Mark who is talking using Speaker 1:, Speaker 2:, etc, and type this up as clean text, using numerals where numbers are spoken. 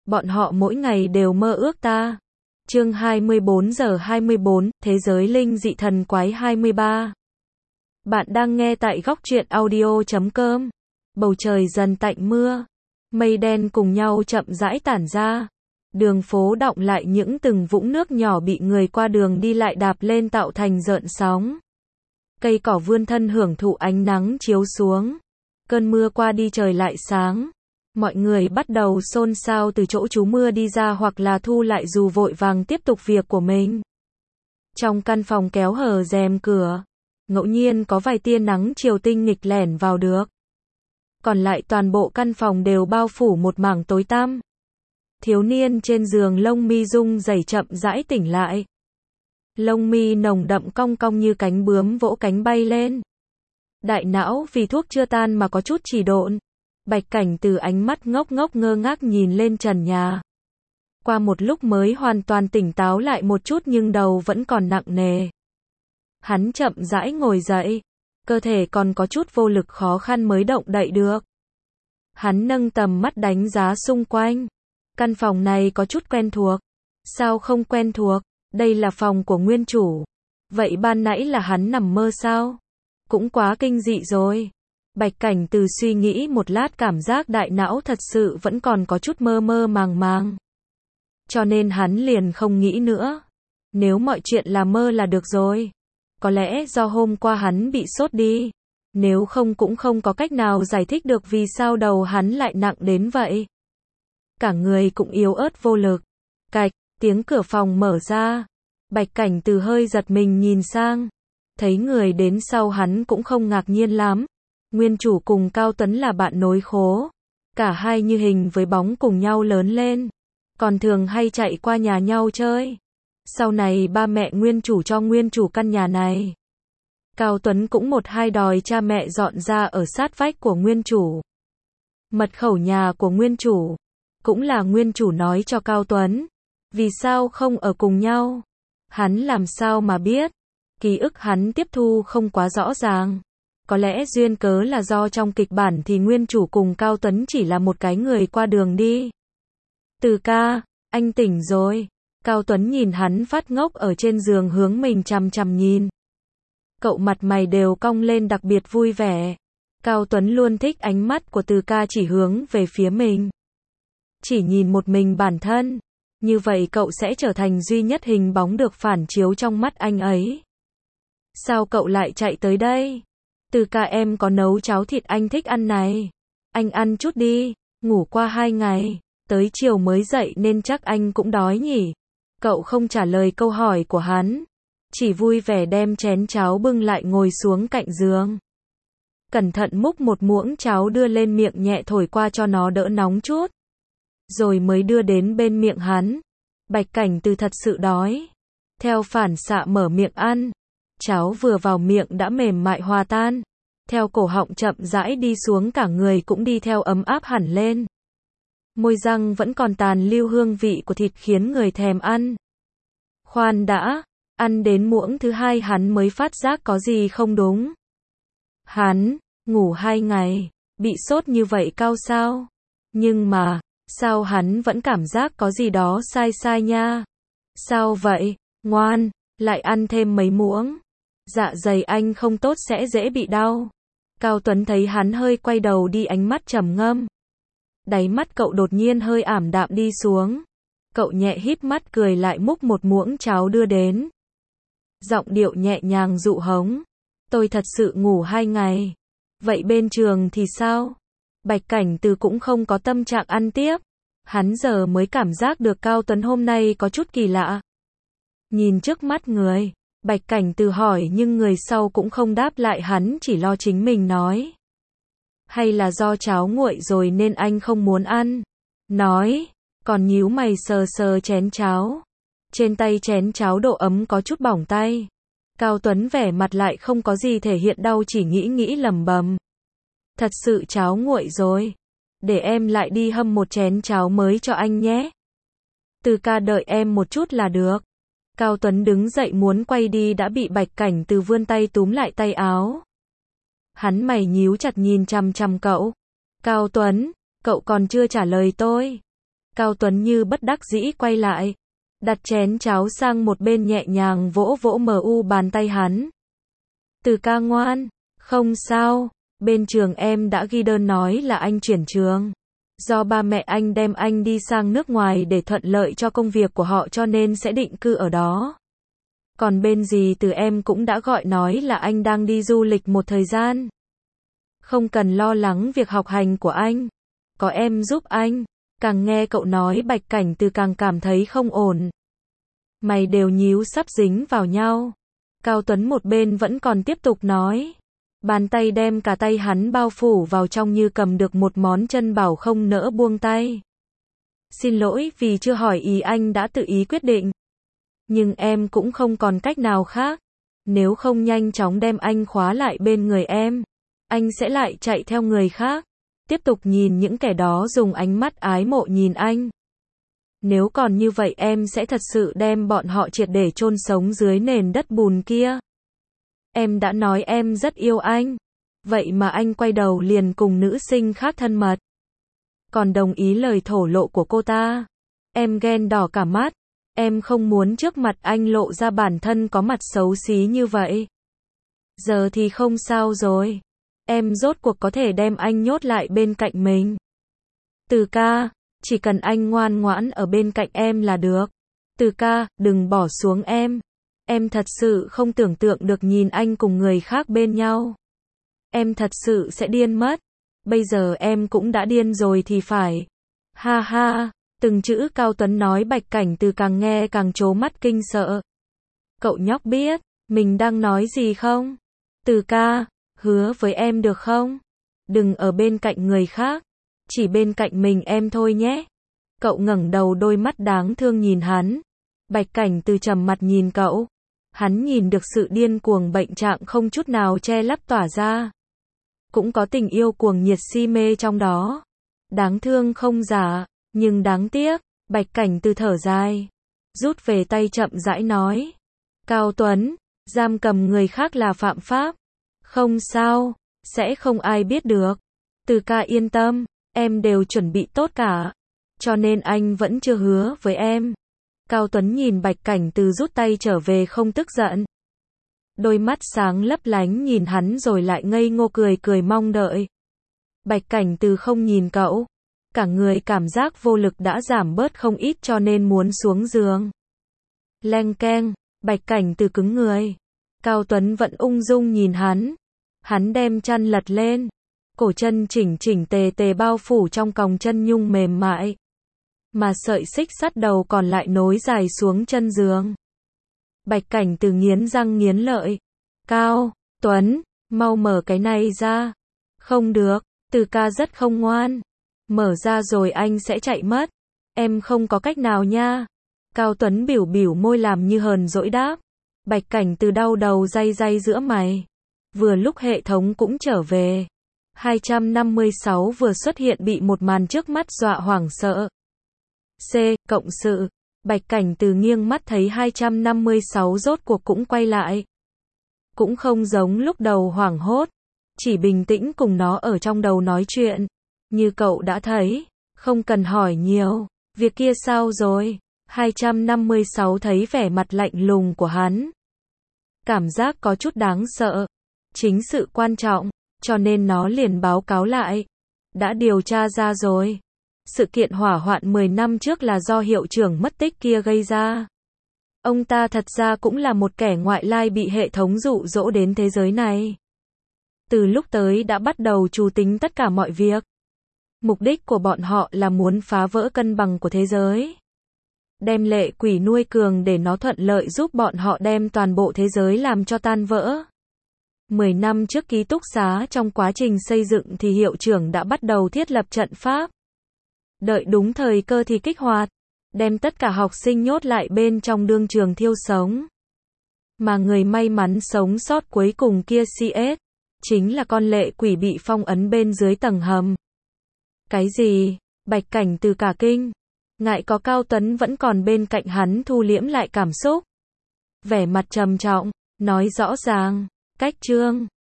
Speaker 1: Bọn họ mỗi ngày đều mơ ước ta. Chương 24:24, Thế giới linh dị thần quái 23. Bạn đang nghe tại góc truyện audio.com. Bầu trời dần tạnh mưa, mây đen cùng nhau chậm rãi tản ra. Đường phố đọng lại những từng vũng nước nhỏ bị người qua đường đi lại đạp lên tạo thành gợn sóng. Cây cỏ vươn thân hưởng thụ ánh nắng chiếu xuống. Cơn mưa qua đi trời lại sáng. Mọi người bắt đầu xôn xao từ chỗ trú mưa đi ra hoặc là thu lại dù vội vàng tiếp tục việc của mình. Trong căn phòng kéo hở rèm cửa, ngẫu nhiên có vài tia nắng chiều tinh nghịch lẻn vào được. Còn lại toàn bộ căn phòng đều bao phủ một mảng tối tăm. Thiếu niên trên giường lông mi rung rẩy chậm rãi tỉnh lại. Lông mi nồng đậm cong cong như cánh bướm vỗ cánh bay lên. Đại não vì thuốc chưa tan mà có chút trì độn. Bạch Cảnh từ ánh mắt ngốc ngốc ngơ ngác nhìn lên trần nhà. Qua một lúc mới hoàn toàn tỉnh táo lại một chút nhưng đầu vẫn còn nặng nề. Hắn chậm rãi ngồi dậy, cơ thể còn có chút vô lực khó khăn mới động đậy được. Hắn nâng tầm mắt đánh giá xung quanh. Căn phòng này có chút quen thuộc. Sao không quen thuộc? Đây là phòng của nguyên chủ. Vậy ban nãy là hắn nằm mơ sao? Cũng quá kinh dị rồi. Bạch Cảnh từ suy nghĩ một lát cảm giác đại não thật sự vẫn còn có chút mơ mơ màng màng. Cho nên hắn liền không nghĩ nữa. Nếu mọi chuyện là mơ là được rồi. Có lẽ do hôm qua hắn bị sốt đi. Nếu không cũng không có cách nào giải thích được vì sao đầu hắn lại nặng đến vậy. Cả người cũng yếu ớt vô lực. Cạch, tiếng cửa phòng mở ra. Bạch Cảnh từ hơi giật mình nhìn sang. Thấy người đến sau hắn cũng không ngạc nhiên lắm. Nguyên chủ cùng Cao Tuấn là bạn nối khố. Cả hai như hình với bóng cùng nhau lớn lên. Còn thường hay chạy qua nhà nhau chơi. Sau này ba mẹ nguyên chủ cho nguyên chủ căn nhà này. Cao Tuấn cũng một hai đòi cha mẹ dọn ra ở sát vách của nguyên chủ. Mật khẩu nhà của nguyên chủ cũng là nguyên chủ nói cho Cao Tuấn. Vì sao không ở cùng nhau? Hắn làm sao mà biết? Ký ức hắn tiếp thu không quá rõ ràng. Có lẽ duyên cớ là do trong kịch bản thì nguyên chủ cùng Cao Tuấn chỉ là một cái người qua đường đi. Từ ca, anh tỉnh rồi. Cao Tuấn nhìn hắn phát ngốc ở trên giường hướng mình chằm chằm nhìn. Cậu mặt mày đều cong lên đặc biệt vui vẻ. Cao Tuấn luôn thích ánh mắt của Từ ca chỉ hướng về phía mình. Chỉ nhìn một mình bản thân. Như vậy cậu sẽ trở thành duy nhất hình bóng được phản chiếu trong mắt anh ấy. Sao cậu lại chạy tới đây? Từ ca em có nấu cháo thịt anh thích ăn này. Anh ăn chút đi, ngủ qua 2 ngày, tới chiều mới dậy nên chắc anh cũng đói nhỉ. Cậu không trả lời câu hỏi của hắn. Chỉ vui vẻ đem chén cháo bưng lại ngồi xuống cạnh giường. Cẩn thận múc một muỗng cháo đưa lên miệng nhẹ thổi qua cho nó đỡ nóng chút. Rồi mới đưa đến bên miệng hắn. Bạch Cảnh từ thật sự đói. Theo phản xạ mở miệng ăn. Cháo vừa vào miệng đã mềm mại hòa tan. Theo cổ họng chậm rãi đi xuống cả người cũng đi theo ấm áp hẳn lên. Môi răng vẫn còn tàn lưu hương vị của thịt khiến người thèm ăn. Khoan đã, ăn đến muỗng thứ 2 hắn mới phát giác có gì không đúng. Hắn, ngủ 2 ngày, bị sốt như vậy cao sao? Nhưng mà, sao hắn vẫn cảm giác có gì đó sai sai nha? Sao vậy? Ngoan, lại ăn thêm mấy muỗng. Dạ dày anh không tốt sẽ dễ bị đau. Cao Tuấn thấy hắn hơi quay đầu đi ánh mắt trầm ngâm. Đáy mắt cậu đột nhiên hơi ảm đạm đi xuống. Cậu nhẹ híp mắt cười lại múc một muỗng cháo đưa đến. Giọng điệu nhẹ nhàng dụ hống. Tôi thật sự ngủ 2 ngày. Vậy bên trường thì sao? Bạch Cảnh từ cũng không có tâm trạng ăn tiếp. Hắn giờ mới cảm giác được Cao Tuấn hôm nay có chút kỳ lạ. Nhìn trước mắt người. Bạch Cảnh từ hỏi nhưng người sau cũng không đáp lại hắn chỉ lo chính mình nói. Hay là do cháo nguội rồi nên anh không muốn ăn? Nói, còn nhíu mày sờ sờ chén cháo. Trên tay chén cháo độ ấm có chút bỏng tay. Cao Tuấn vẻ mặt lại không có gì thể hiện đau chỉ nghĩ lẩm bẩm. Thật sự cháo nguội rồi. Để em lại đi hâm một chén cháo mới cho anh nhé. Từ ca đợi em một chút là được. Cao Tuấn đứng dậy muốn quay đi đã bị Bạch Cảnh từ vươn tay túm lại tay áo. Hắn mày nhíu chặt nhìn chằm chằm cậu. Cao Tuấn, cậu còn chưa trả lời tôi. Cao Tuấn như bất đắc dĩ quay lại, đặt chén cháo sang một bên nhẹ nhàng vỗ vỗ bàn tay hắn. Từ ca ngoan, không sao, bên trường em đã ghi đơn nói là anh chuyển trường. Do ba mẹ anh đem anh đi sang nước ngoài để thuận lợi cho công việc của họ cho nên sẽ định cư ở đó. Còn bên dì từ em cũng đã gọi nói là anh đang đi du lịch một thời gian. Không cần lo lắng việc học hành của anh. Có em giúp anh. Càng nghe cậu nói Bạch Cảnh Từ càng cảm thấy không ổn. Mày đều nhíu sắp dính vào nhau. Cao Tuấn một bên vẫn còn tiếp tục nói. Bàn tay đem cả tay hắn bao phủ vào trong như cầm được một món chân bảo không nỡ buông tay. Xin lỗi vì chưa hỏi ý anh đã tự ý quyết định. Nhưng em cũng không còn cách nào khác. Nếu không nhanh chóng đem anh khóa lại bên người em, anh sẽ lại chạy theo người khác. Tiếp tục nhìn những kẻ đó dùng ánh mắt ái mộ nhìn anh. Nếu còn như vậy em sẽ thật sự đem bọn họ triệt để chôn sống dưới nền đất bùn kia. Em đã nói em rất yêu anh. Vậy mà anh quay đầu liền cùng nữ sinh khác thân mật. Còn đồng ý lời thổ lộ của cô ta. Em ghen đỏ cả mắt. Em không muốn trước mặt anh lộ ra bản thân có mặt xấu xí như vậy. Giờ thì không sao rồi. Em rốt cuộc có thể đem anh nhốt lại bên cạnh mình. Từ ca, chỉ cần anh ngoan ngoãn ở bên cạnh em là được. Từ ca, đừng bỏ xuống em. Em thật sự không tưởng tượng được nhìn anh cùng người khác bên nhau. Em thật sự sẽ điên mất. Bây giờ em cũng đã điên rồi thì phải. Ha ha, từng chữ Cao Tuấn nói Bạch Cảnh Từ càng nghe càng trố mắt kinh sợ. Cậu nhóc biết, mình đang nói gì không? Từ ca, hứa với em được không? Đừng ở bên cạnh người khác. Chỉ bên cạnh mình em thôi nhé. Cậu ngẩng đầu đôi mắt đáng thương nhìn hắn. Bạch Cảnh Từ trầm mặt nhìn cậu. Hắn nhìn được sự điên cuồng bệnh trạng không chút nào che lấp tỏa ra. Cũng có tình yêu cuồng nhiệt si mê trong đó. Đáng thương không giả, nhưng đáng tiếc. Bạch Cảnh Từ thở dài. Rút về tay chậm rãi nói. Cao Tuấn, giam cầm người khác là phạm pháp. Không sao, sẽ không ai biết được. Từ ca yên tâm, em đều chuẩn bị tốt cả. Cho nên anh vẫn chưa hứa với em. Cao Tuấn nhìn Bạch Cảnh Từ rút tay trở về không tức giận. Đôi mắt sáng lấp lánh nhìn hắn rồi lại ngây ngô cười mong đợi. Bạch Cảnh Từ không nhìn cậu. Cả người cảm giác vô lực đã giảm bớt không ít cho nên muốn xuống giường. Leng keng, Bạch Cảnh Từ cứng người. Cao Tuấn vẫn ung dung nhìn hắn. Hắn đem chăn lật lên. Cổ chân chỉnh tề bao phủ trong còng chân nhung mềm mại. Mà sợi xích sắt đầu còn lại nối dài xuống chân giường. Bạch Cảnh Từ nghiến răng nghiến lợi. Cao Tuấn, mau mở cái này ra. Không được, Từ ca rất không ngoan. Mở ra rồi anh sẽ chạy mất. Em không có cách nào nha. Cao Tuấn biểu môi làm như hờn dỗi đáp. Bạch Cảnh Từ đau đầu day giữa mày. Vừa lúc hệ thống cũng trở về. 256 vừa xuất hiện bị một màn trước mắt dọa hoảng sợ. C. Cộng sự. Bạch Cảnh Từ nghiêng mắt thấy 256 rốt cuộc cũng quay lại. Cũng không giống lúc đầu hoảng hốt. Chỉ bình tĩnh cùng nó ở trong đầu nói chuyện. Như cậu đã thấy. Không cần hỏi nhiều. Việc kia sao rồi? 256 thấy vẻ mặt lạnh lùng của hắn. Cảm giác có chút đáng sợ. Chính sự quan trọng. Cho nên nó liền báo cáo lại. Đã điều tra ra rồi. Sự kiện hỏa hoạn 10 năm trước là do hiệu trưởng mất tích kia gây ra. Ông ta thật ra cũng là một kẻ ngoại lai bị hệ thống dụ dỗ đến thế giới này. Từ lúc tới đã bắt đầu trù tính tất cả mọi việc. Mục đích của bọn họ là muốn phá vỡ cân bằng của thế giới. Đem lệ quỷ nuôi cường để nó thuận lợi giúp bọn họ đem toàn bộ thế giới làm cho tan vỡ. 10 năm trước ký túc xá trong quá trình xây dựng thì hiệu trưởng đã bắt đầu thiết lập trận pháp. Đợi đúng thời cơ thì kích hoạt. Đem tất cả học sinh nhốt lại bên trong đương trường thiêu sống. Mà người may mắn sống sót cuối cùng kia CS. Chính là con lệ quỷ bị phong ấn bên dưới tầng hầm. Cái gì? Bạch Cảnh Từ cả kinh. Ngại có Cao Tuấn vẫn còn bên cạnh hắn thu liễm lại cảm xúc. Vẻ mặt trầm trọng, nói rõ ràng. Cách chương